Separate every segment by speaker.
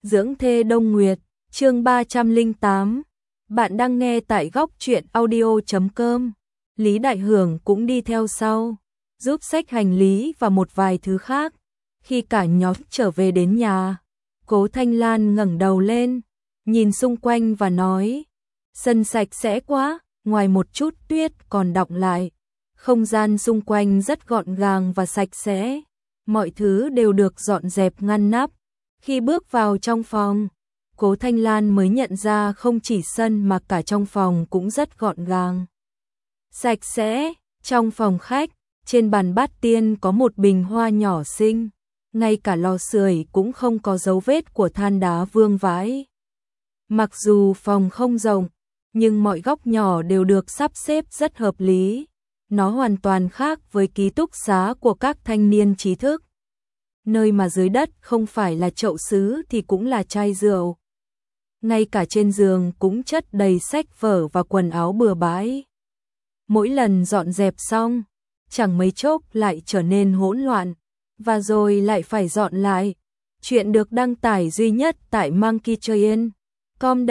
Speaker 1: Dưỡng thê Đông Nguyệt, chương 308. Bạn đang nghe tại góc truyện audio.com. Lý Đại Hưởng cũng đi theo sau, giúp xách hành lý và một vài thứ khác. Khi cả nhóm trở về đến nhà, Cố Thanh Lan ngẩng đầu lên, nhìn xung quanh và nói: sân sạch sẽ quá, ngoài một chút tuyết còn đọng lại. Không gian xung quanh rất gọn gàng và sạch sẽ, mọi thứ đều được dọn dẹp ngăn nắp. Khi bước vào trong phòng, Cố Thanh Lan mới nhận ra không chỉ sân mà cả trong phòng cũng rất gọn gàng, sạch sẽ. Trong phòng khách, trên bàn bát tiên có một bình hoa nhỏ xinh, ngay cả lò sưởi cũng không có dấu vết của than đá vương vãi. Mặc dù phòng không rộng, nhưng mọi góc nhỏ đều được sắp xếp rất hợp lý. Nó hoàn toàn khác với ký túc xá của các thanh niên trí thức, nơi mà dưới đất không phải là chậu sứ thì cũng là chai rượu. Ngay cả trên giường cũng chất đầy sách vở và quần áo bừa bãi. Mỗi lần dọn dẹp xong, chẳng mấy chốc lại trở nên hỗn loạn, và rồi lại phải dọn lại. Chuyện được đăng tải duy nhất tại monkeytrain.com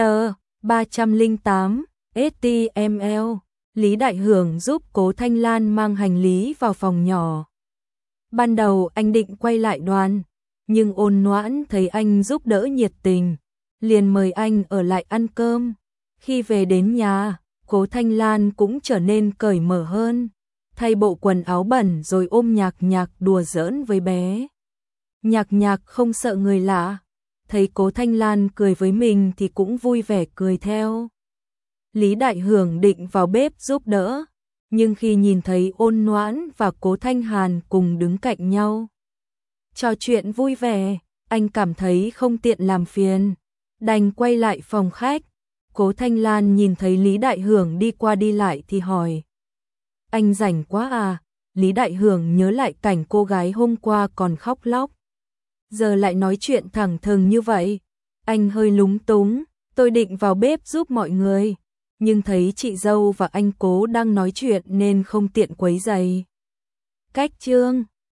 Speaker 1: 308 HTML. Lý Đại Hưởng giúp Cố Thanh Lan mang hành lý vào phòng nhỏ. Ban đầu anh định quay lại đoàn, nhưng Ôn Noãn thấy anh giúp đỡ nhiệt tình, liền mời anh ở lại ăn cơm. Khi về đến nhà, Cố Thanh Lan cũng trở nên cởi mở hơn, thay bộ quần áo bẩn rồi ôm Nhạc Nhạc đùa giỡn với bé. Nhạc Nhạc không sợ người lạ, thấy Cố Thanh Lan cười với mình thì cũng vui vẻ cười theo. Lý Đại Hưởng định vào bếp giúp đỡ, nhưng khi nhìn thấy Ôn Noãn và Cố Thanh Hàn cùng đứng cạnh nhau, trò chuyện vui vẻ, anh cảm thấy không tiện làm phiền, đành quay lại phòng khách. Cố Thanh Lan nhìn thấy Lý Đại Hưởng đi qua đi lại thì hỏi: anh rảnh quá à? Lý Đại Hưởng nhớ lại cảnh cô gái hôm qua còn khóc lóc, giờ lại nói chuyện thẳng thừng như vậy. Anh hơi lúng túng: tôi định vào bếp giúp mọi người, nhưng thấy chị dâu và anh Cố đang nói chuyện nên không tiện quấy rầy. Cách chương